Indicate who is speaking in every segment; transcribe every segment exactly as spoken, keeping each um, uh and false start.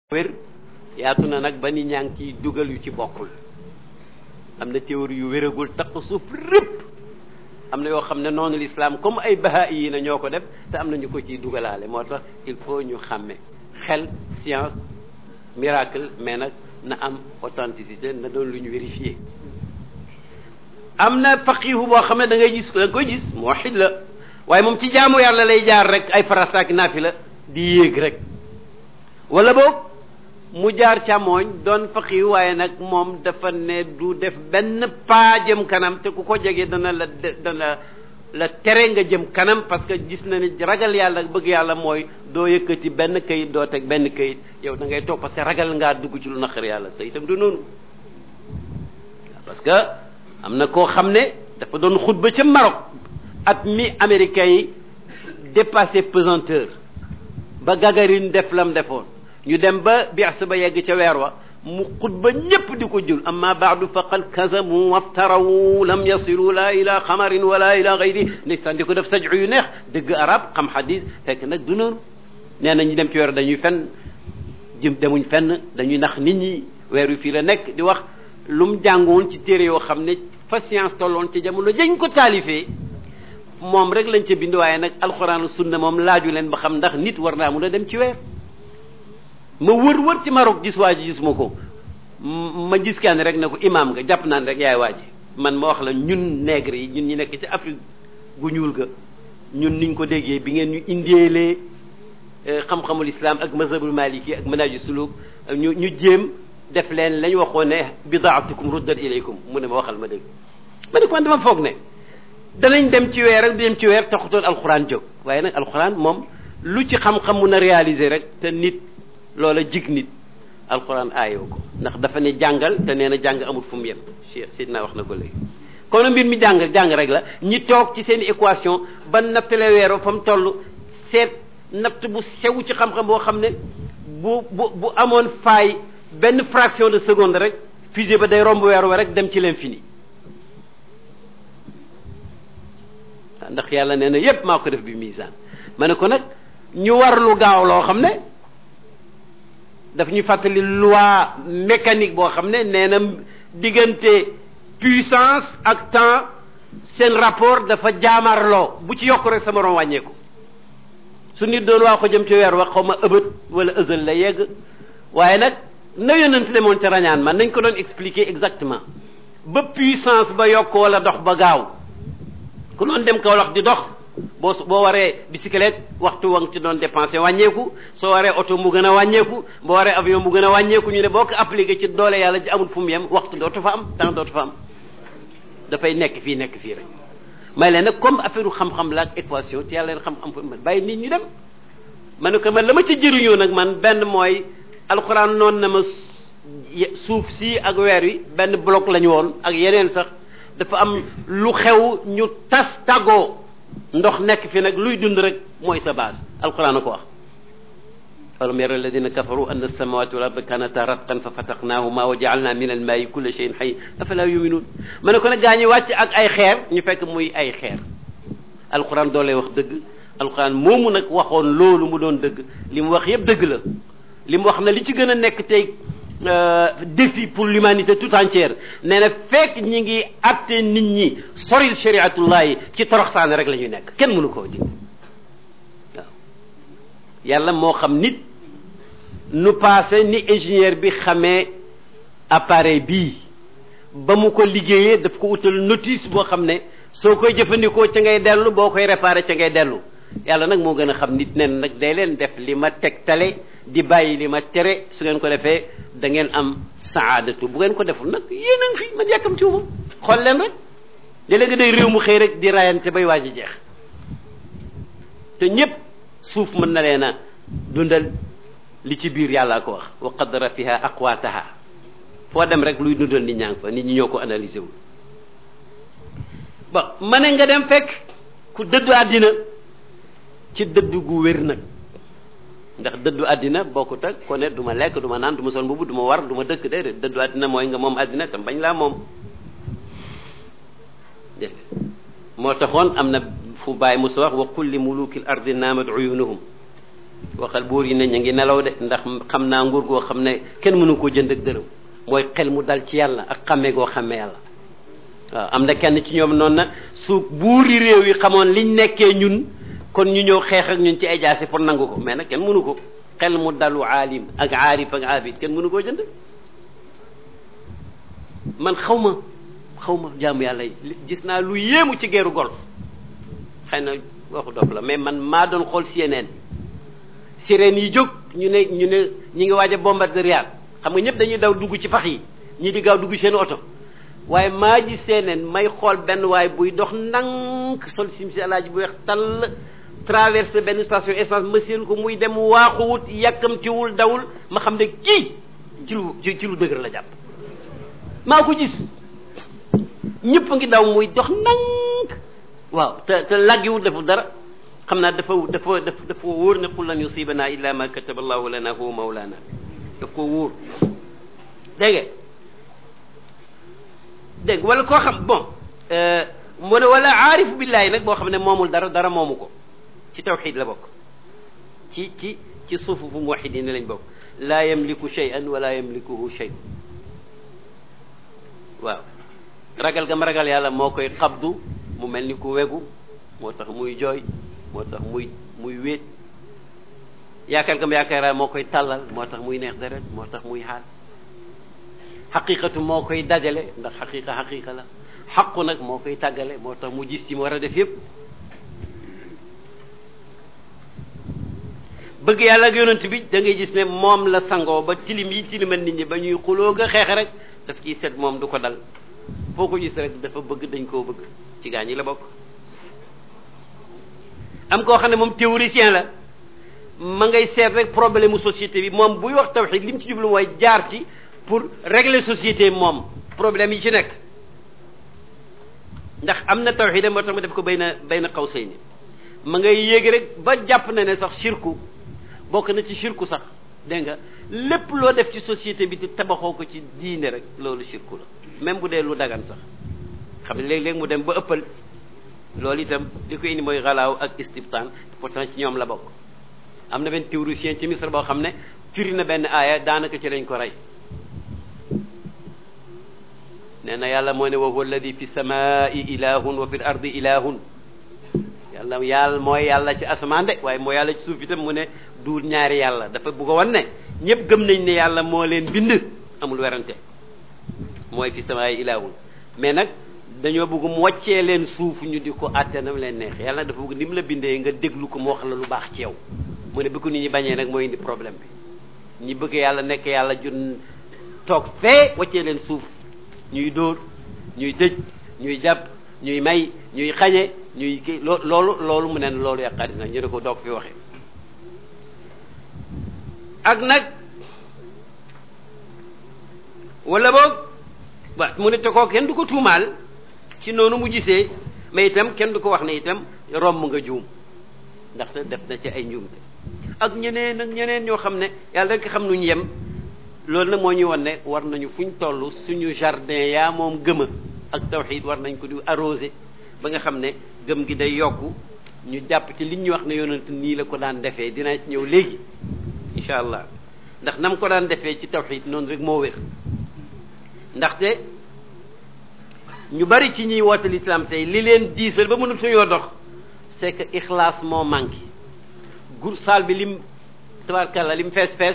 Speaker 1: wér yaatu na nag ba ni ñaa ngi ciy dugal yu ci bokkul am na théorie yu wéragul takk suuf répp am na yoo xam ne noonu l'islam comme ay baha yi na ñoo ko def te am na ñu ko ciy dugalaale moo tax il faut ñu xàmme xel science miracle mais nag na am authenticité na doon lu ñu vérifié am na faqihu boo xam ne da ngay gis da nga koy gis muwahhid la waaye moom ci jaamu yàlla lay jaar rek ay farataak naafi la di yéeg rek wala boog mu jaar càmmooñ doon faqih waaye nag moom dafa ne du def benn pas jëm kanam te ku ko jege dana la dana la tere nga jëm kanam parce que gis na ni ragal yàlla bëgg yàlla mooy doo yëkkati benn kayit doo teg benn kayit yow da ngay toog parce que ragal ngaa dugg ci lu naqar yàlla te itam du noonu parce que am na koo xam ne dafa doon xutba ca Maroc at mi américains yi dépassé pesanteur ba Gagarine def lam defoon ñu dem ba bias ba yegg ca weer wa mu xutba ñépp di ko jul amma baadu faqad kazabu waftarawu lam yasilu la ila xamarin wala ila gayri ndeysaan di ko def sajju yu neex dëgg arab xam xadis fekk nag du noonu nee na ñu dem ci weer dañuy fenn jëm demuñ fenn dañuy nax nit ñi weer wi fii la nekk di wax lu mu jàngoon ci téere yoo xam ne fa science tolloon ci jamono jañ ko taalifee moom rek lañ ca bind waaye nag alxuraan sunna moom laaju leen ba xam ndax nit war naa mun a dem ci weer ma wër wër ci Maroc gis waa ji gis ma ko ma gis kenn rek ne ko imaam nga jàpp naan rek yaay waa ji man ma wax la ñun nègre yi ñun ñi nekk ci Afrique gu ñuul ga ñun niñ ko déggee bi ngeen ñu indeelee xam-xamul islam ak mazhabul maliki ak manhaju suluk ñu ñu jéem def leen lañ waxoon ne bidaatukum ruddat ilaykum mu ne ma waxal ma dégg ma ne ko man dama foog ne danañ dem ci weer rek du dem ci weer taxutoon alxuraan jóg waaye nag alxuraan moom lu ci xam-xam mun a réaliser rek te nit loola jig nit alxuraan aayoo ko ndax dafa ne jàngal te nee na jàng amul fu mu yem Cheikh Sidna wax na ko léegi kon mbir mi jàng jàng rek la ñi toog ci seen équation ba nattale weero fa mu toll seet natt bu sew ci xam-xam boo xam ne bu bu bu amoon faay benn fraction de seconde rek fusée ba day romb weero wa rek dem ci l'infini ndax yàlla nee na yépp maa ko def bi misaan ma ne ko nag ñu war lu gaaw loo xam ne daf ñu fàttali loi mécanique boo xam ne nee na diggante puissance ak temps seen rapport dafa jaamarloo bu ci yokk rek sa morom wàññeeku su nit doon waa ko jëm ci weer wax xaw ma ëbët wala ësal la yegg waaye nag na yonent le moon ca rañaan man nañ ko doon expliquer exactement ba puissance ba yokk wala dox ba gaaw ku doon dem Kaolack di dox boo boo waree bicyclette waxtu wa nga ci doon dépensé wàññeeku soo waree oto mu gën a wàññeeku boo waree avion mu gën a wàññeeku ñu ne boo ko appliqué ci doole yàlla ji amul fu mu yem waxtu dootu fa am temps dootu fa am dafay nekk fii nekk fii rek may leen nag comme affaire xam-xam la ak équation te yàlla leen xam-xam fa bàyyi nit ñu dem ma ne ko man la ma ci jëriñoo nag man benn mooy alxuraan noonu na ma suuf si ak weer wi benn bloc la ñu woon ak yeneen sax dafa am lu xew ñu tas tàggoo ndox nekk fi nag luy dund rek mooy sa base alquran a ko wax alam yara alladina kafaru anna alsamawati wal arda kanata ratqan fa fataqnahuma wa ja'alna min alma'i kulla shay'in hayy afala yu'minun ma ne ko nag gaa ñi wàcc ak ay xeer ñu fekk muy ay xeer alquran doo lay wax dëgg alquran moomu nag waxoon loolu mu doon dëgg li mu wax yëpp dëgg la li mu wax na li ci gën a nekk tey défi pour l'humanité tout entière nee na fekk ñi ngi atte nit ñi soril shariatullahi ci toroxtaane rek la ñuy nekk kenn mënu koo dindi waaw yàlla moo xam nit nu passé ni ingénieur bi xamee appareil bii ba mu ko liggéeyee daf ko utal notice boo xam ne soo koy jëfandikoo ca ngay dellu boo koy réparé ca ngay dellu yàlla nag moo gën a xam nit nen nag day leen def li ma tegtale di bàyyi li ma tere su ngeen ko defee da ngeen am saadatu bu ngeen ko deful nag yéen a ngi fi man yàkkam ci moom xool leen rek léeg-léeg day réew mu xëy rek di rayante bay waaj a jeex te ñépp suuf mën na leen a dundal li ci biir yàllaa ko wax wa qaddara fiha aqwataha foo dem rek luy dundal nit ñaa ngi fa nit ñi ñoo ko analysé wul bon ma ne nga dem fekk ku dëddu àddina ci dëddu gu wér nag ndax dëddu àddina bokkut ak ko ne du ma lekk du ma naan du ma sol mbubu du ma war du ma dëkk déedéet dëddu àddina mooy nga moom àddina tam bañ laa moom dégg moo taxoon am na fu bàyyi musa wax wa qul li muluki l ardi naamat uyunuhum waxal buur yi ne ñu ngi nelaw de ndax xam naa nguur goo xam ne kenn mënu koo jënd ak dërëm mooy xel mu dal ci yàlla ak xàmmee goo xàmmee yàlla waaw am na kenn ci ñoom noonu na su buuri réew yi xamoon liñ nekkee ñun kon ñu ñëw xeex ak ñun ci ay jaasi pour nangu ko mais nag kenn mënu ko xel mu dalu aalim ak aarif ak abid kenn mënu koo jënd man xaw ma xaw ma jaamu yàlla yi gis naa lu yéemu ci geeru golf xëy na waxu dof la mais man maa doon xool C N N sirène yi jóg ñu ne ñu ne ñi ngi waaj a bombarder Riyad xam nga ñëpp dañuy daw dugg ci pax yi ñii di gaaw dugg seen oto waaye maa ji C N N may xool benn waay buy dox ndànk sol sim si alaaji bu weex tall traversé benn station essence ma seen ko muy dem waaxuwut yàkkamtiwul dawul ma xam ne kii ci lu ci lu dëgër la jàpp maa ko gis ñëpp a ngi daw muy dox ndànk waaw te te laggiwul deful dara xam naa dafa dafa dafa dafa wóor ne qul lan yusibana illa ma kataba allahu lana huwa mawlana daf ko wóor dégg nga dégg wala koo xam bon mu ne wala aarif billahi nag boo xam ne moomul dara dara moomu ko ci tawxid la bokk ci ci ci suufufu muwahidin lañ bokk laa yamliku shay'an wala yamlikuhu shay waaw ragal gam ragal yàlla moo koy xabdu mu mel ni ku wegu moo tax muy jooy moo tax muy muy wéet yaakaar gam yaakaar moo koy tàllal moo tax muy neex deret moo tax muy xaal xaqiqatu moo koy dajale ndax xaqiqa xaqiqa la xaqu nag moo koy tàggale moo tax mu gis ci mu war a def yépp bëgg yàlla ak yonent bi da ngay gis ne moom la sangoo ba tilim yi tilimal nit ñi ba ñuy xuloo nga xeex rek daf ciy set moom du ko dal foo ko gis rek dafa bëgg dañ koo bëgg ci gaa ñi la bokk am koo xam ne moom théoricien la ma ngay seet rek problème mu société bi moom buy wax tawhid li mu ci jublu mooy jaar ci pour régler société moom problème yi ci nekk ndax am na tawhid moo tax ma def ko bay na bay na xaw say ni ma ngay yéeg rek ba jàpp na ne sax shirku bokk na ci shirku sax dégg nga lépp loo def ci société bi te tabaxoo ko ci diine rek loolu shirku la même bu dee lu dagan sax xam ne léeg-léeg mu dem ba ëppal loolu itam li ko indi mooy xalaaw ak istibtaan pourtant ci ñoom la bokk am na benn théoricien ci Misra boo xam ne firi na benn aaya daanaka ci lañ ko rey nee na yàlla moo ne wa huwa alladi fi samaai ilahun wa fi l ardi ilahun yàlla yàlla mooy yàlla ci asamaan de waaye mooy yàlla ci suuf itam mu ne duul ñaari yàlla dafa bëgg a wan ne ñëpp gëm nañ ne yàlla moo leen bind amul werante mooy fi samaai ilahun mais nag dañoo bëgg mu wàccee leen suuf ñu di ko àtte na leen neex yàlla dafa bëgg ni mu la bindee nga déglu ko mu wax la lu baax ci yow mu ne bi ko nit ñi bañee nag mooy indi problème bi ñi bëgg yàlla nekk yàlla jun toog fee wàccee leen suuf ñuy dóor ñuy tëj ñuy jàpp ñuy may ñuy xañe ñuy kii loo loolu loolu mu ne loolu yàqaati na ñu ne ko doog fi waxee ak nag wala boog wa mu ne te koo kenn du ko tuumaal ci noonu mu gisee mais itam kenn du ko wax ne itam romb nga juum ndaxte def na ci ay njuumte ak ñeneen ak ñeneen ñoo xam ne yàlla rek xam nuñ yem loolu nag moo ñuy won ne war nañu fuñ toll suñu jardin yaa moom gëma ak tawxiid war nañ ko di arrosé ba nga xam ne gëm gi day yokku ñu jàpp ci liñ ñu wax ne yonent nii la ko daan defee dinaa ci ñëw léegi incha allah ndax nam ko daan defee ci tawxiid noonu rek moo wér ndaxte ñu bari ci ñuy woote l'islam tey li leen diisal ba mënut suñoo dox c'est que ixlaas moo manqué gur saal bi lim tabarkalla lim fees fees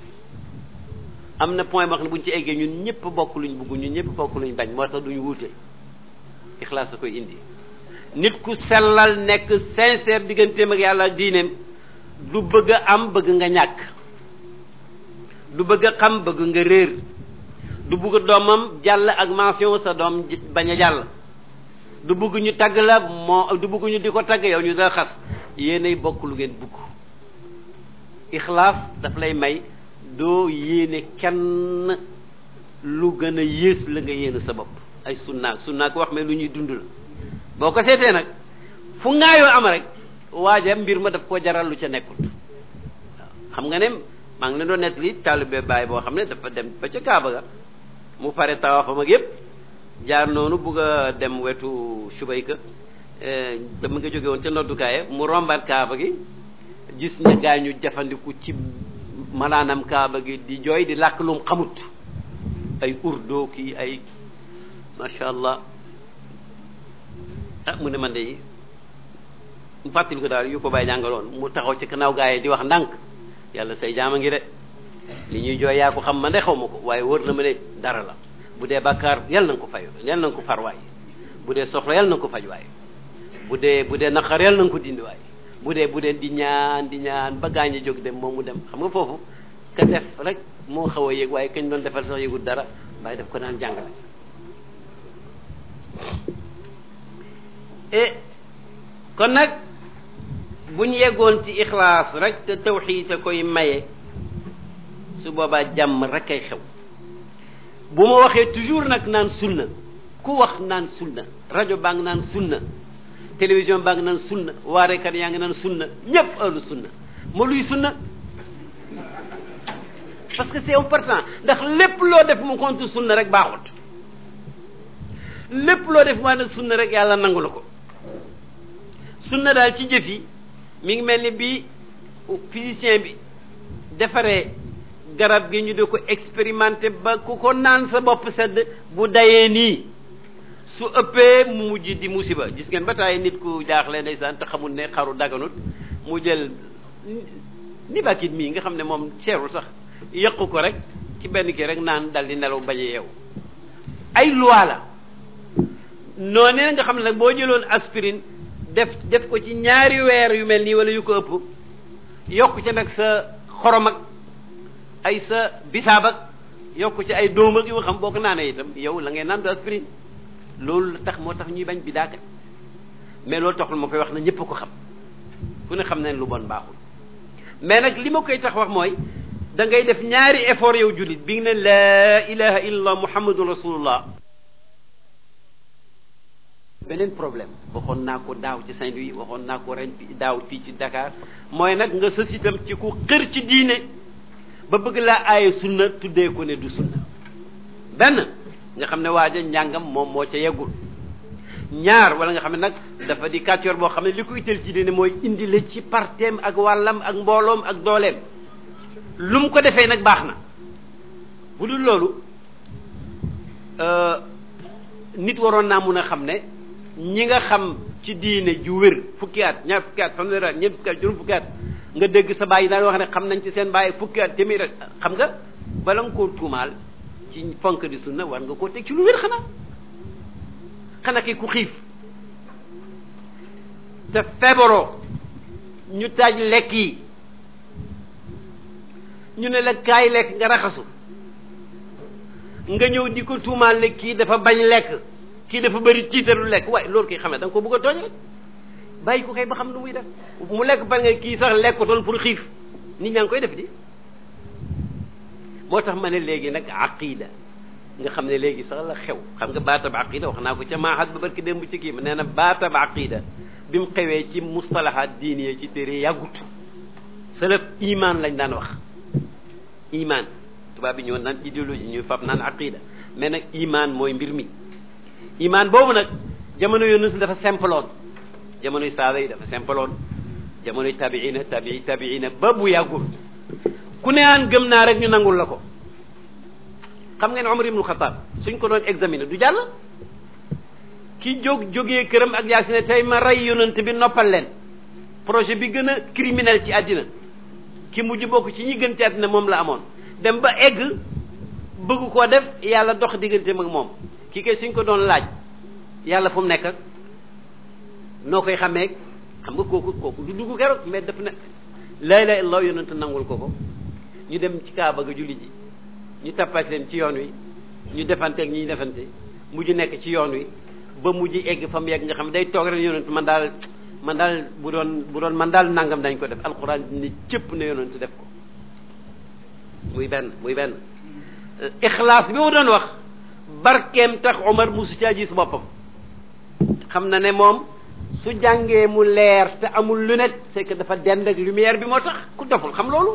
Speaker 1: am na point boo xam ne buñ ci eggee ñun ñëpp bokk luñ bugg ñun ñëpp bokk luñ bañ moo tax duñu wuute ixlaas a koy indi nit ku sellal nekk sincère digganteem ak yàlla ak diineem du bëgg a am bëgg nga ñàkk du bëgg a xam bëgg nga réer du bëgg doomam jàll ak mention sa doom bañ a jàll du bëgg ñu tagg la moo du bëgg ñu di ko tagg yow ñu da xas yéenay bokk lu ngeen bëgg ixlaas daf lay may doo yéene kenn lu gën a yées la nga yéene sa bopp ay sunnaak sunnaak wax mais lu ñuy dund la boo ko seetee nag fu ngaayoo am rek waaja mbir ma daf ko jaral lu ca nekkut waaw xam nga ne maa ngi leen doon nettali taalibe baay boo xam ne dafa dem ba ca Kaaba ga mu pare tawaafam ak yépp jaar noonu bugg a dem wetu Subayka dama nga jóge woon ca noddukaaya mu rombaat Kaaba gi gis ña gaañu jafandiku ci malaanam kaaba gi di jooy di làkk lum xamut ay urdo kii ay macha allah ah mu ne man de mu fàttali ko daal yu ko bàyyi jàngaloon mu taxaw ci kanaaw gaa yi di wax ndànk yàlla say jaama ngi de li ñuy jooy yaa ko xam man de xaw ma ko waaye wóor na ma ne dara la bu dee bàkkaar yal na nga ko fay yal na nga ko far waay bu dee soxla yal na nga ko faj waay bu dee bu dee naqar yal na nga ko dindi waay bu dee bu dee di ñaan di ñaan ba gaañ a jóg dem moom mu dem xam nga foofu ka def rek moo xaw a yëg waaye kañ doon defal sax yëgul dara waaye daf ko naan jàngale e kon nag bu ñu yeggoon ci ixlaas rek te tawxiid te koy maye su boobaa jàmm rek ay xew bu ma waxee toujours nag naan sunna ku wax naan sunna rajo baa ngi naan sunna télévision baa ngi naan sunna waarekat yaa ngi naan sunna ñëpp ahlu sunna moo luy sunna parce que c'est important ndax lépp loo def mu contre sunna rek baaxut lépp loo def maa nag sunna rek yàlla nangu la ko sunna daal ci jëf yi mi ngi mel ni bi physicien bi defaree garab gi ñu di ko expérimenté ba ku ko naan sa bopp sedd bu dayee nii su ëppee mu mujj di musiba gis ngeen ba taay nit ku jaaxle ndeysaan te xamul ne xaru daganut mu jël ni bakit mii nga xam ne moom seerul sax yëqu ko rek ci benn kii rek naan dal di nelaw bañ a yeewu ay loi la noonu nga xam ne nag boo jëloon aspirine def def ko ci ñaari weer yu mel nii wala yu ko ëpp yokk ci nag sa xorom ak ay sa bisaab ak yokk ci ay dóom ak yu xam boo ko naanee itam yow la ngay naan du aspirine loolu tax moo tax ñuy bañ bi daaka mais loolu taxul ma koy wax na ñëpp ko xam fu ne xam ne lu bon baaxul mais nag li ma koy tax wax mooy da ngay def ñaari effort yow jullit bi nga ne laa ilaha illallah muhammadun rasulullah beneen problème waxoon naa ko daaw ci Saint-Louis waxoon naa ko ren daaw fii ci Dakar mooy nag nga sës itam ci ku xër ci diine ba bëgg laa aaye sunna tuddee ko ne du sunna benn nga xam ne waaja njàngam moom moo ca yeggul ñaar wala nga xam ne nag dafa di kàccoor boo xam ne li ko itteel ci diine mooy indi la ci parteem ak wàllam ak mbooloom ak dooleem lu mu ko defee nag baax na bu dul loolu nit waroon naa mun a xam ne ñi nga xam ci diine ju wér fukki at ñaar fukki at fanweeri at ñeent fukki at juróom fukki at nga dégg sa baay yi daan wax ne xam nañ ci seen baay fukki at téeméer at xam nga bala nga koo tuumaal ci fonk di sunna war nga koo teg ci lu wér xanaa xanaa ki ku xiif te feebaroo ñu taaj lekk yi ñu ne la kaay lekk nga raxasu nga ñëw di ko tuumaal ne kii dafa bañ lekk kii dafa bëri tiitaru lekk waaye loolu koy xam ne da nga ko bëgg a tooñ rek bàyyi ko kay ba xam lu muy def mu lekk par nga kii sax lekkutoon pour xiif nit ñaa ngi koy def di moo tax ma ne léegi nag aqida nga xam ne léegi sax la xew xam nga baatab aqida wax naa ko ca maaxat ba barki démb ci kii ma nee na baatab aqida bi mu xewee ci mustalahaat diine ci téere yàggut salaf iman lañ daan wax iman tubaab bi ñoo naan idéologie ñuy fab naan aqida mais nag iman mooy mbir mi iman boobu nag jamono yonent dafa simploon jamonoy saaba yi dafa simploon jamonoy tabiina tabii tabiina ba bu yàggul ku ne aan gëm naa rek ñu nangul la ko xam ngeen Umar ibnu Xataab suñ ko doon examiner du jàll ki jóg jógee këram ak yaa si ne tey ma rey yonent bi noppal leen projet bi gën a criminel ci àddina ki mujj bokk ci ñi gën ci àddina moom la amoon dem ba egg bëgg koo def yàlla dox digganteem ak moom kii kay suñ ko doon laaj yàlla fu mu nekk ak noo koy xamee xam nga kooku kooku du dugg keroog mais daf ne laa ilaaha illallaah yonent nangul ko ko ñu dem ci Kaaba ga julli ji ñu tappat leen ci yoon wi ñu defanteeg ñi ñu defante mujj nekk ci yoon wi ba mujj egg fa mu yegg nga xam ne day toog rek yonent man daal man daal bu doon bu doon man daal nangam dañ ko def alxuraan ni cëpp ne yonent def ko muy benn muy benn ixlaas bi ma doon wax barkeem tax Omar musu caa gis boppam xam na ne moom su jàngee mu leer te amul lunette c'est que dafa dend ak lumière bi moo tax ku doful xam loolu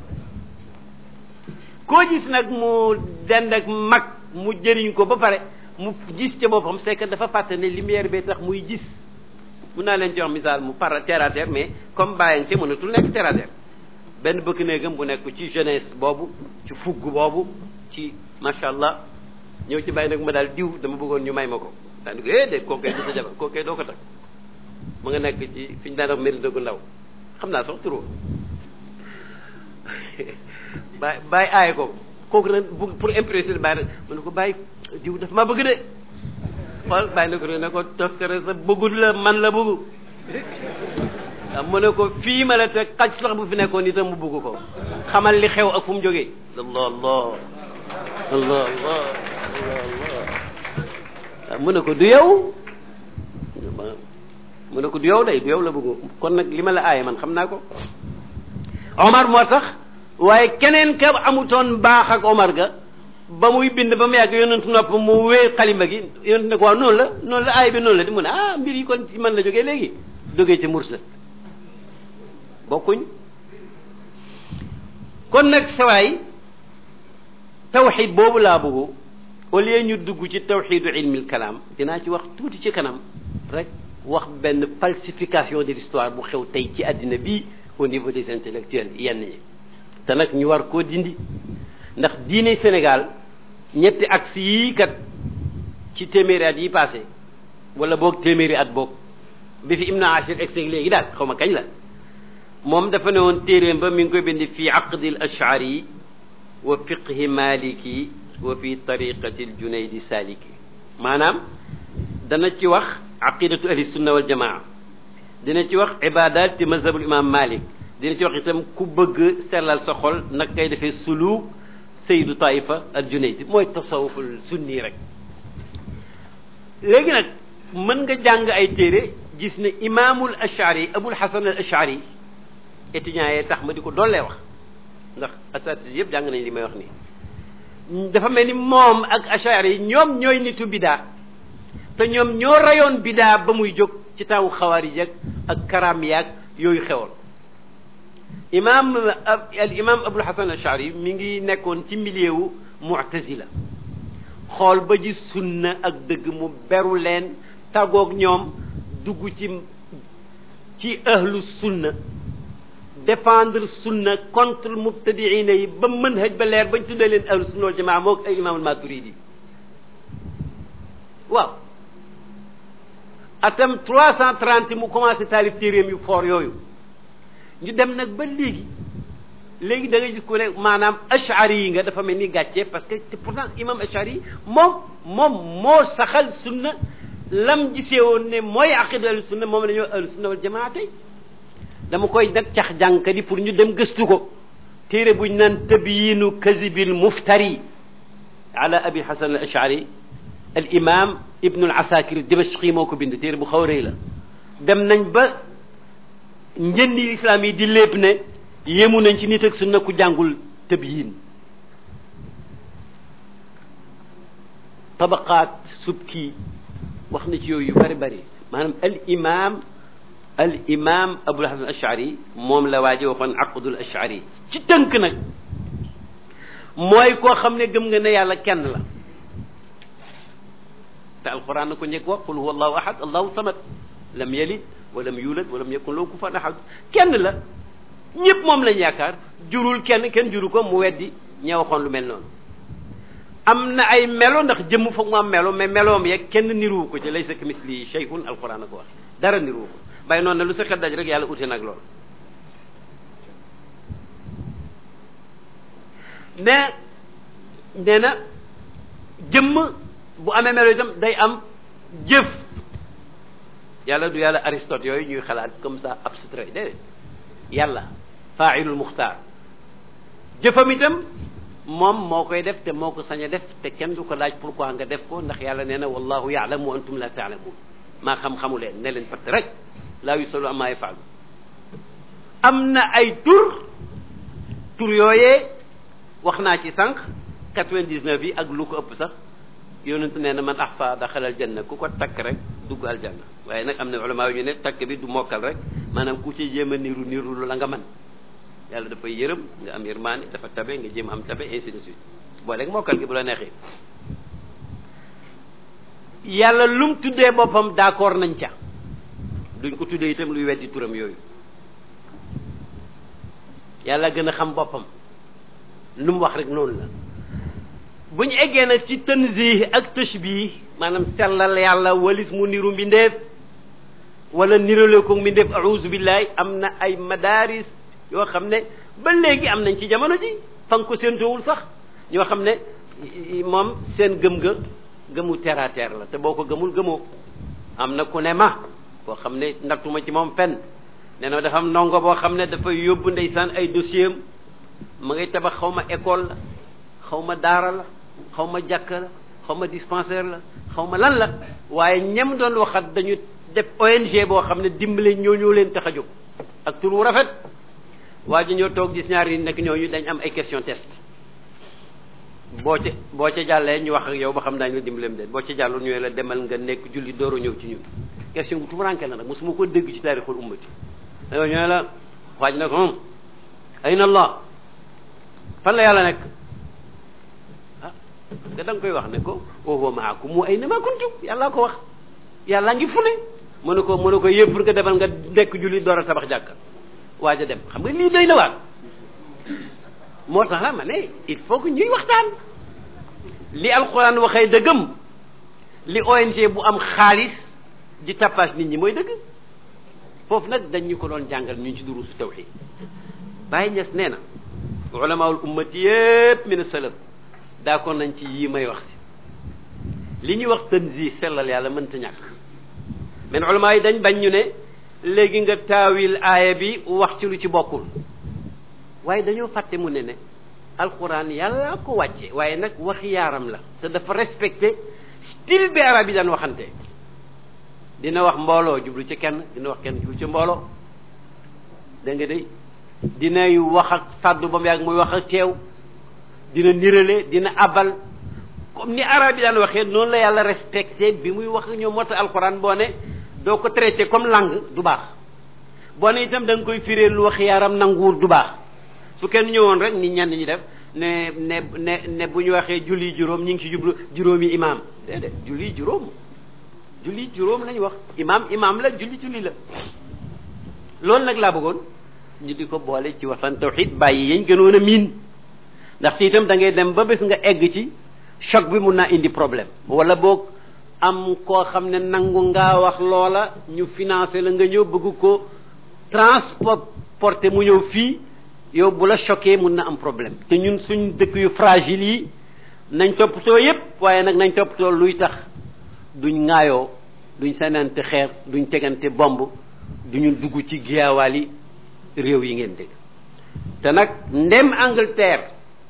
Speaker 1: koo gis nag mu dend ak mag mu jëriñ ko ba pare mu gis ca boppam c'est que dafa fàtte ne lumière bee tax muy gis mun naa leen ci wax misaal mu par terre à terre mais comme bàyyi ci mënatul nekk terre à terre benn bëkk néegam bu nekk ci jeunesse boobu ci fugg boobu ci macha allah ñëw ci bàyyi nag ma daal diw dama bëggoon ñu may ma ko daanaka eh de kookee du sa jabar kookee doo ko takk mu nga nekk ci fi ñu daan wax mairie dëggu ndaw xam naa sax turu bàyyi bàyyi aaye ko kooku nag pour impressionner bàyyi rek mu ne ko bàyyi diw daf maa bëgg de xool bàyyi na ko ne ko toskare sa bëggul la man la bëggu waaw mu ne ko fii ma la teg xaj sax bu fi nekkoon itam mu bëgg ko xamal li xew ak fu mu jógee allah allah allah allah allah mu ne ko du yow mu ne ko du yow day du yow la bëggu kon nag li ma la aaye man xam naa ko Omar moo tax waaye keneen ka amutoon baax ak Omar ga ba muy bind ba mu yàgg yonentu nopp mu wéy xalima gi yonentu ne ko waaw noonu la noonu la aay bi noonu la di mu ne ah mbir yi kon ci man la jógee léegi jógee ci mursal bokkuñ kon nag sawaay tawxid boobu laa bëggu au lieu ñu dugg ci tawxidu ilmil kalaam dinaa ci wax tuuti ci kanam rek wax benn falsification de l'histoire bu xew tey ci àddina bi au niveau des intellectuels yenn ñi te nag ñu war koo dindi ndax diine Sénégal ñetti axe yii kat ci téeméeri at yi passé wala boog téeméeri at boog bi fi Ibn Ashir egseeg léegi daal xaw ma kañ la moom dafa ne woon téeréem ba mi ngi koy bind fi aqdi al ashari wa fiqhi maliki wa fi tariqati al junaydi saliki maanaam dana ci wax aqidatu ahli sunna wal jamaa dina ci wax ibadat ci mazhabul imam Malik dina ci wax itam ku bëgg sellal sa xol nag kay defee suluk sayyidu taifa al junaydi mooy tasawuful sunni rek léegi nag mën nga jàng ay téere gis ne imaamul ashari abul hasan al ashari étudiants yee tax ma di ko dollee wax ndax asatid yëpp jàng nañ li may wax nii dafa mel ni moom ak ashari ñoom ñooy nitu bidaa te ñoom ñoo rayoon bidaa ba muy jóg ci tawu xawaarij ak karam yaag yooyu xewoon imam al imam abul hasan al ashari mi ngi nekkoon ci milieu wu mu'tazila xool ba ji sunna ak dëgg mu beru leen tàggoog ñoom dugg ci ci ahlu sunna défendre sunna contre mubtadiina yi ba manhaj ba leer bañ tuddee leen ahlu sunna wal jamaa moog ay imam al maturidi waaw atam trois cent trente mu commencé taalif téeréem yu fort yooyu ñu dem nag ba léegi léegi da nga gis ku ne maanaam ashari yi nga dafa mel ni gàccee parce que te pourtant imam ashari yi moom moom moo saxal sunna lam gisee woon ne mooy aqida ahlu sunna moom la ñoo ahlu sunna wal jamaa tey dama koy nag cax jànkat yi pour ñu dem gëstu ko téere buñ naan tabyiinu kazibil muftari ala abi hasan al ashari al imam ibnu al asakir dimashqi moo ko bind téere bu xaw rëy la dem nañ ba njëndi islam yi di lépp ne yéemu nañ ci nit ak sunna ku jàngul tabyiin tabaqaat subki wax na ci yooyu yu bari bari maanaam al imam al imam abul hasan ashari moom la waa ji waxoon aqdul ashari ci tënk nag mooy koo xam ne gëm nga ne yàlla kenn la te alquran na ko njëkk wax qul huwa allahu ahad allahu samad lam yalid walam yulad walam yakun lahu kufuwan ahad kenn la ñëpp moom lañ yaakaar jurul kenn kenn juru ko mu weddi ñee waxoon lu mel noonu am na ay melo ndax jëmm foog mu am melo mais meloom yeeg kenn niruwu ko ci laysa kamislihi shay'un alquran na ko wax dara niruwu ko bàyyi noonu ne lu sa xel daj rek yàlla ute nag lool mais nee na jëmm bu amee melo itam day am jëf yàlla du yàlla Aristote yooyu ñuy xalaat comme ça abstrait déedéet yàlla faailul muxtaar jëfam itam moom moo koy def te moo ko sañ a def te kenn du ko laaj pourquoi nga def ko ndax yàlla nee na wallahu yaalamu wa antum la taalamuun maa xam-xamu leen ne leen fatt rek laa yusalu amma yafaalu am na ay tur tur yooyee wax naa ci sànq quatre-vingt-dix-neuf yi ak lu ko ëpp sax yonent nee na man ahsa daxala aljanna ku ko takk rek dugg aljanna waaye nag am na ulama yu ñu ne takk bi du mokkal rek maanaam ku ci jéem a niru niru lu la nga man yàlla dafay yërëm nga am yërmaane dafa tabe nga jéem am tabe ainsi de suite booleeg mokkal gi bu la neexee yàlla lum tuddee boppam d'accord nañ ca duñ ko tuddee itam luy weddi turam yooyu yàlla gën a xam boppam lu mu wax rek noonu la bu ñu eggee nag ci tanzih ak tashbih maanaam sellal yàlla walis mu niru mbindeef wala nirale ko mbindeef a'uuzu billahi am na ay madaris yoo xam ne ba léegi am nañ ci jamono ji fa nga ko séentoowul sax ñoo xam ne moom seen gëm ga gëmu terre à terre la te boo ko gëmul gëmoo am na ku ne ma boo xam ne nattuma ci moom fenn nee na dafa am ndongo boo xam ne dafa yóbbu ndeysaan ay dossier am ma ngay tabax xaw ma école la xaw ma daara la xaw ma jàkka la xaw ma dispensaire la xaw ma lan la waaye ñem doon waxat dañu def O N G boo xam ne dimbale ñoo ñoo leen tax a jóg ak tur wu rafet waa ji ñoo toog gis ñaar yi nekk ñooñu dañ am ay question test boo ca boo ca jàllee ñu wax ak yow ba xam daañu la dimbaleem de boo ca jàllul ñooy la demal nga nekk julli door a ñëw ci ñun question bu tumuranke la nag mosuma ko dégg ci taarixul ummati aywa ñooy la waaj na ko moom ayna allah fan la yàlla nekk ah nga da nga koy wax ne ko wa huwa maakum wa ayna ma kuntum yàllaa ko wax yàllaa ngi fu ne mu ne ko mu ne ko yëpp pour nga demal nga nekk julli door a tabax jàkka waaj a dem xam nga lii doy na waar moo tax la ma ne il faut que ñuy waxtaan li alxuraan waxee dëggam li O N G bu am xaalis di tapage nit ñi mooy dëgg foofu nag dañ ñu ko doon jàngal ñu ci durusu tawhid Baye Niass nee na ulamaul ummati yépp min salaf d'accord nañ ci yii may wax si li ñuy wax tanzih sellal yàlla mënta ñàkk men ulama yi dañ bañ ñu ne léegi nga taawil aaya bi wax ci lu ci bokkul waaye dañoo fàtte mu ne ne alquran yàlla ko wàcce waaye nag waxi yaaram la te dafa respecté style bi arab yi daan waxante dina wax mbooloo jublu ci kenn dina wax kenn jublu ci mbooloo da nga day dinay wax ak fàddu ba mu yàgg muy wax ak teew dina nirale dina abal comme ni arab yi daan waxee noonu la yàlla respecté bi muy wax ak ñoom moo tax alquran boo ne doo ko traité comme langue du baax boo ne itam da nga koy firee lu wax yaaram nanguwul du baax su kenn ñëwoon rek nit ñenn ñi def ne ne ne ne bu ñu waxee julli juróom ñu ngi ci jublu juróomi imaam déedéet julli juróom julli juróom lañu wax imaam imaam la julli julli la loolu nag laa bëggoon ñu di ko boole ci waxtaan tawhid bàyyi yañ gënoon a miin ndaxte itam da ngay dem ba bés nga egg ci choc bi mun naa indi problème wala boog am koo xam ne nangu ngaa wax loola ñu financé la nga ñëw bëgg ko transporté mu ñëw fii yow bu la choqué mun na am problème te ñun suñ dëkk yu fragile yi nañ toppatoo yépp waaye nag nañ toppatoo luy tax duñ ŋaayoo duñ sànnante xeer duñ tegante bomb duñu dugg ci giyaawaal yi réew yi ngeen dégg te nag ndem Angleterre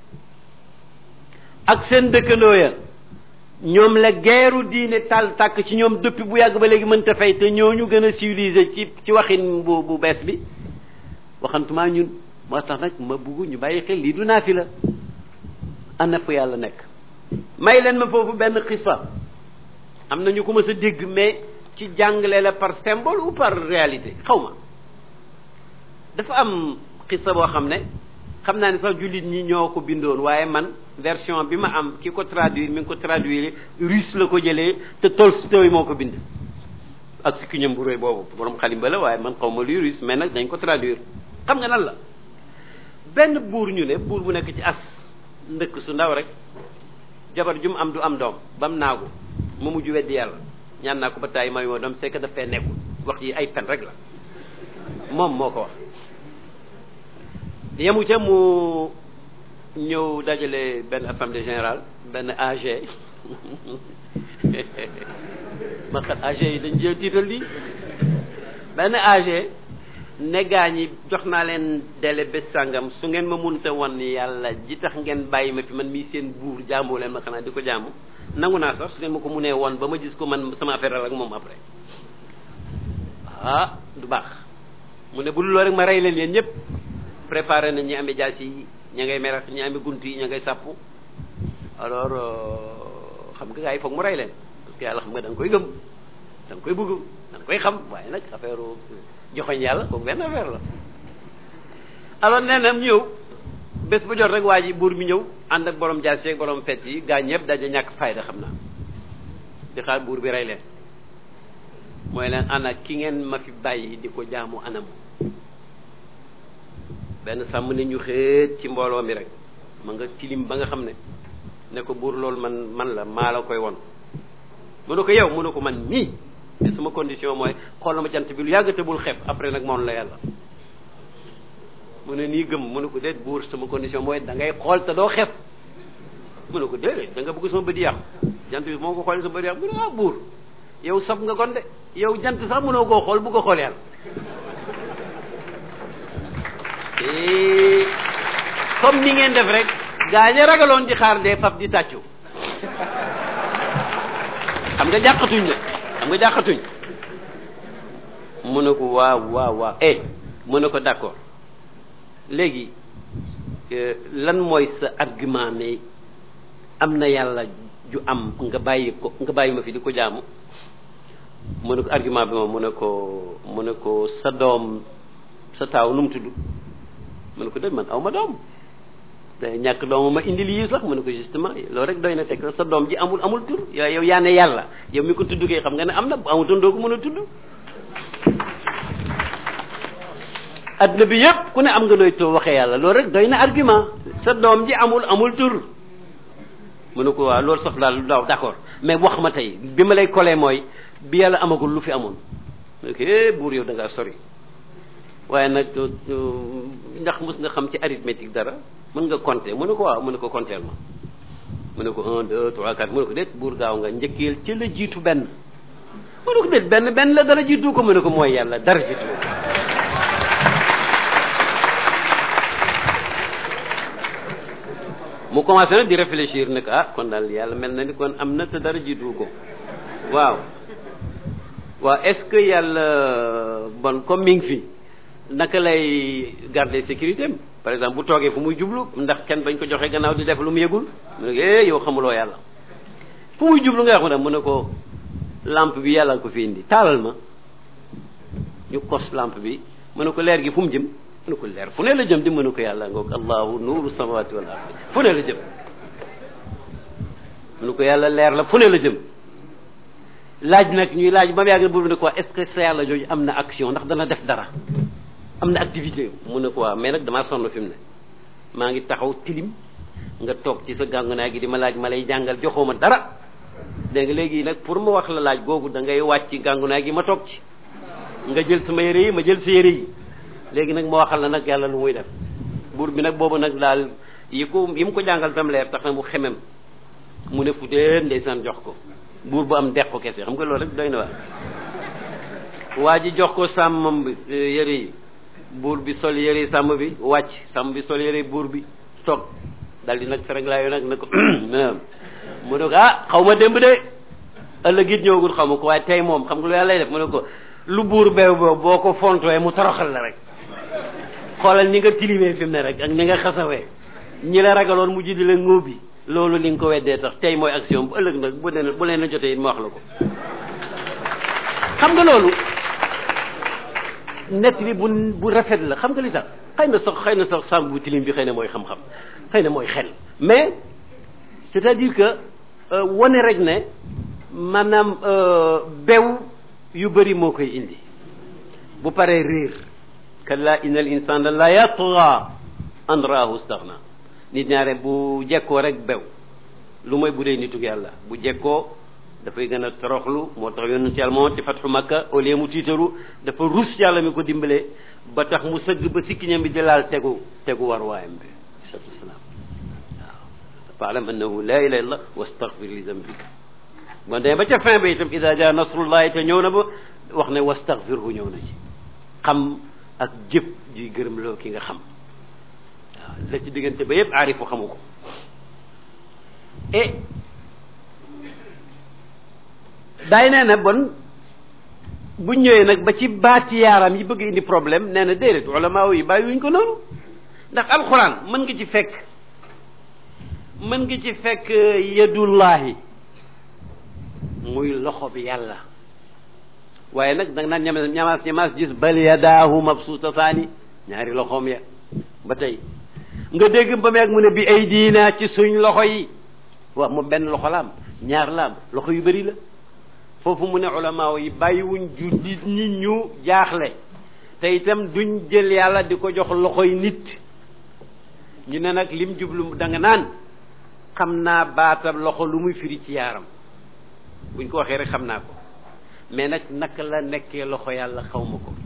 Speaker 1: ak seen dëkkandoo ya ñoom la geeru diine tal tàkk ci ñoom depuis bu yàgg ba léegi mënta fay te ñooñu gën a civilisé ci ci waxin bu bu bees bi waxantumaa ñun moo tax nag ma bugg ñu bàyyi xel lii du naafi la ana fu yàlla nekk may leen ma foofu benn xisa am na ñu ko mës a dégg mais ci jàngale la par symbole ou par réalité xaw ma dafa am xisa boo xam ne xam naa ne sax jullit ñi ñoo ko bindoon waaye man version bi ma am ki ko traduire mi ngi ko traduire russe la ko jëlee te Tolstoï moo ko bind ak si kiñam bu réy boobu borom xalimba la waaye man xaw ma luy russe mais nag dañ ko traduire xam nga nan la benn buur ñu ne buur bu nekk ci as ndëkk su ndaw rek jabar ju mu am du am doom ba mu naagu mu mujj weddi yàlla ñaan naa ko ba tàyyi may moo doom c'est que daf fee nekkul wax yi ay fen rek la moom moo ko wax yemu ca mu ñëw dajale benn assemblée générale benn A G ma xat A G yi dañ jël tiital lii benn A G ne gaa ñi jox naa leen délai bés sàngam su ngeen ma munta won yàlla ji tax ngeen bàyyi ma fi man mii seen buur jaamoo leen ma xanaa di ko jaamu nangu naa sax su ngeen ma ko munee won ba ma gis ko man sama affaire ak moom après ah du baax mu ne bu dul loo rek ma rey leen yéen ñëpp préparé na ñi amee jaas yi ña ngay merax ñi amee gunt yi ña ngay sàppu alors xam nga gaa yi foog mu rey leen parce que yàlla xam nga da nga koy gëm da nga koy bëgg da nga koy xam waaye nag affaire joxoñ yàlla kooku benn affaire la alors nee na ñëw bés bu jot rek waa ji buur bi ñëw ànd ak borom jaas yi ak borom fett yi gaa ñëpp daje ñàkk fayda xam naa di xaar buur bi rey leen mooy leen ana ki ngeen ma fi bàyyi di ko jaamu anam benn sàmm ne ñu xeet ci mbooloo mi rek ma nga tilim ba nga xam ne ne ko buur loolu man man la maa la koy won mu ne ko yow mu ne ko man mii te sama condition mooy xool na ma jant bi lu yàgg te bul xeeb après nag moom la yàlla mu ne nii gëm mu ne ko déet buur sama condition mooy da ngay xool te doo xeeb mu ne ko déedéet da nga bëgg sama bët yàqu jant bi moo ko xoolee sama bët yàqu mu ne ah buur yow sob nga kon de yow jant sax mënoo koo xool bu ko xool yàlla comme ni ngeen def rek gaa ña ragaloon di xaar dee fab di tàccu xam nga jàqatuñ la xam nga jàqatuñ mu ne ko waaw waaw waaw eh mu ne ko d'accord léegi lan mooy sa argument ne am na yàlla ju am nga bàyyi ko nga bàyyi ma fi di ko jaamu mu ne ko argument bi moom mu ne ko mu ne ko sa doom sa taaw nu mu tudd mu ne ko déet man aw ma doom day ñàkk doom ma indi lii sax mu ne ko justement loolu rek doy na teg sa doom ji amul amul tur yow yow yaa ne yàlla yow mi ko tudd kay xam nga ne am na bu amutoon doo ko mën a tudd adduna bi yëpp ku ne am nga nooy too waxee yàlla loolu rek doy na argument sa doom ji amul amul tur mu ne ko waaw loolu sax daal daaw d'accord mais wax ma tey bi ma lay coller mooy bi yàlla amagul lu fi amoon ok buur yow da ngaa sori waaye nag ndax mos nga xam ci arithmétique dara mën nga compter mu ne ko waaw mu ne ko compter ma mu ne ko un deux trois quatre mu ne ko déet buur gaaw nga njëkkeel ci la jiitu benn mu ne ko déet benn benn la dara jiitu ko mu ne ko mooy yàlla dara jiitu ko mu commencé nag di réfléchir ne ah kon daal yàlla mel na ni kon am na te dara jiitu ko waaw waaw est-ce que yàlla bon comme mi ngi fi naka lay garder sécurité am par exemple bu toogee fu muy jublu ndax kenn bañ ko joxee gannaaw di def lu mu yëgul mu ne eh yow xamuloo yàlla fu muy jublu nga wax ma mu ne ko lampe bi yàlla ko fi indi taalal ma ñu kos lampe bi mu ne ko leer gi fu mu jëm mu ne ko leer fu ne la jëm di mu ne ko yàlla ngoog allahu nuuru samawati wal ardi fu ne la jëm mu ne ko yàlla leer la fu ne la jëm laaj nag ñuy laaj ba mu yàgg bu ne ko est-ce que sa yàlla jooju am na action ndax dana def dara am na activité mu ne ko waaw mais nag damaa sonn fi mu ne maa ngi taxaw tilim nga toog ci sa gàngunaay gi di ma laaj ma lay jàngal joxoo ma dara dégg nga léegi nag pour ma wax la laaj googu da ngay wàcc ci gàngunaay gi ma toog ci nga jël sama yére yi ma jël sa yére yi léegi nag ma waxal la nag yàlla lu muy def buur bi nag boobu nag daal yi ko yi mu ko jàngal tam leer tax na mu xemem mu ne fu dee ndeysaan jox ko buur bu am deq ko kese xam nga loolu rek doy na waar waa ji jox ko sàmmam bi yére yi buur bi sol yére sàmm bi wàcc sàmm bi sol yére buur bi toog dal di nag fereng laayo nag ne ko mu ne ko ah xaw ma démb de ëllëg it ñëwagul xaw ma ko waaye tey moom xam nga lu yàlla lay def mu ne ko lu buur beew boobu boo ko fontooyee mu toroxal la rek xoolal ni nga tilimee fi mu ne rek ak ni nga xasawee ñi la ragaloon mujj di la ngóobi loolu li nga ko weddee tax tey mooy action bu ëllëg nag bu leen bu leen a jotee it ma wax la ko xam nga loolu nett li bu bu rafet la xam nga li tax xëy na sax xëy na sax sàmm bu tilim bi xëy na mooy xam-xam xëy na mooy xel mais c'est-à-dire que wane rek ne maanaam bew yu bëri moo koy indi bu paree réer kalla inna al insana la yatgha an raahu staghna nit ñaare bu jekkoo rek bew lu mooy bu dee nitug yàlla bu jekkoo dafay gën a toroxlu moo tax yonent yàlla moo ci fatxu makka au lieu mu tiitaru dafa rus yàlla mi ko dimbale ba tax mu sëgg ba sikkiñam bi di laal tegu tegu war waayam bi salatu wasalaam waaw faalam annahu la ilaha illallah wastaghfir li zambika bon dee ba ca fin ba itam ida jaa nasrullahi te ñëw na ba wax ne wastaghfirhu ñëw na ci xam ak jëf ji gërëm loo ki nga xam waaw la ci diggante ba yëpp aarifu xamu ko et daay nee na bon bu ñëwee nag ba ci baati yaaram yi bëgg indi problème nee na déedéet ulama yi bàyyi wuñ ko noonu ndax alxuraan mën nga ci fekk mën nga ci fekk yadullahi muy loxo bi yàlla waaye nag da nga naan ñama ñamaas ñamaas gis bal yadaahu mabsuutataani ñaari loxoom ya ba tey nga dégg ba meeg mu ne bi ay diina ci suñ loxo yi waaw moom benn loxo la am ñaar la am loxo yu bëri la foofu mu ne ulama yi bàyyiwuñ jullit ñi ñu jaaxle te itam duñ jël yàlla di ko jox loxoy nit ñu ne nag lim jublu da nga naan xam naa baatab loxo lu muy firi ci yaaram buñ ko waxee rek xam naa ko mais nag naka la nekkee loxo yàlla xaw ma ko